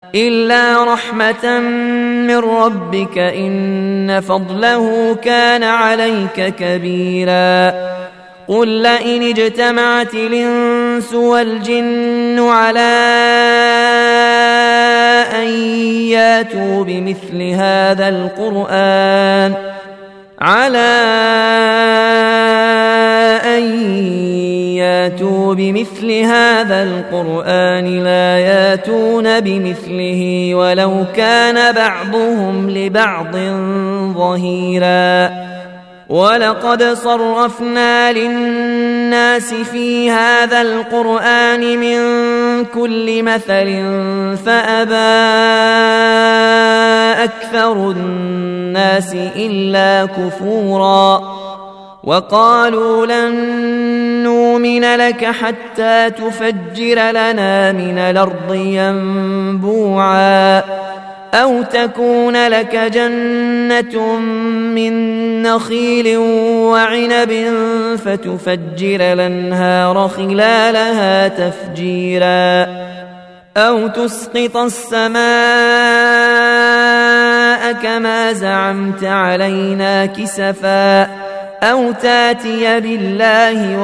إلا رحمة من ربك إن فضله كان عليك كبيرا. قل لئن اجتمعت الإنس والجن على أن ياتوا بمثل هذا القرآن لا ياتون بمثله ولو كان بعضهم لبعض ظهيرا. ولقد صرفنا للناس في هذا القرآن من كل مثل فأبى أكثر الناس إلا كفورا. وقالوا لن نؤمن لك حتى تفجر لنا من الأرض ينبوعا أو تكون لك جنة من نخيل وعنب فتفجر الأنهار خلالها تفجيرا أو تسقط السماء كما زعمت علينا كسفا أو تاتي بالله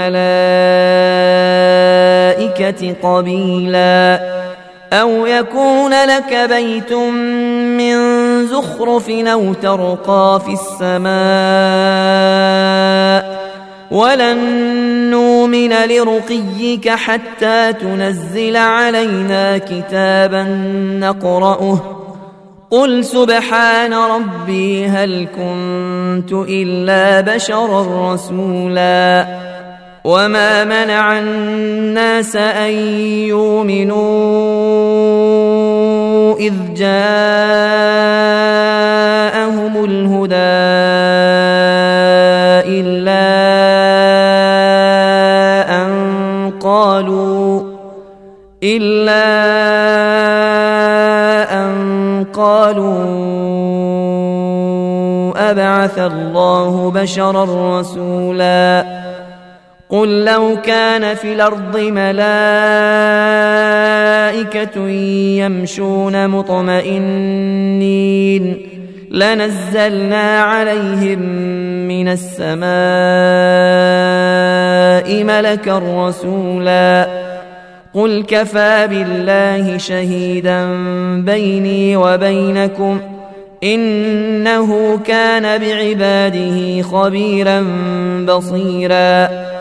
والملائكة قبيلا أو يكون لك بيت من زخرف أو ترقى في السماء ولن نؤمن لرقيك حتى تنزل علينا كتابا نقرأه قل سبحان ربي هل كنت إلا بشرا رسولا. وما منع الناس أن يؤمنوا إذ جاءهم الهدى إلا أن قالوا أبعث الله بشرا رسولا. قل لو كان في الأرض ملائكة يمشون مطمئنين لنزلنا عليهم من السماء ملكا رسولا. قل كفى بالله شهيدا بيني وبينكم إنه كان بعباده خبيرا بصيرا.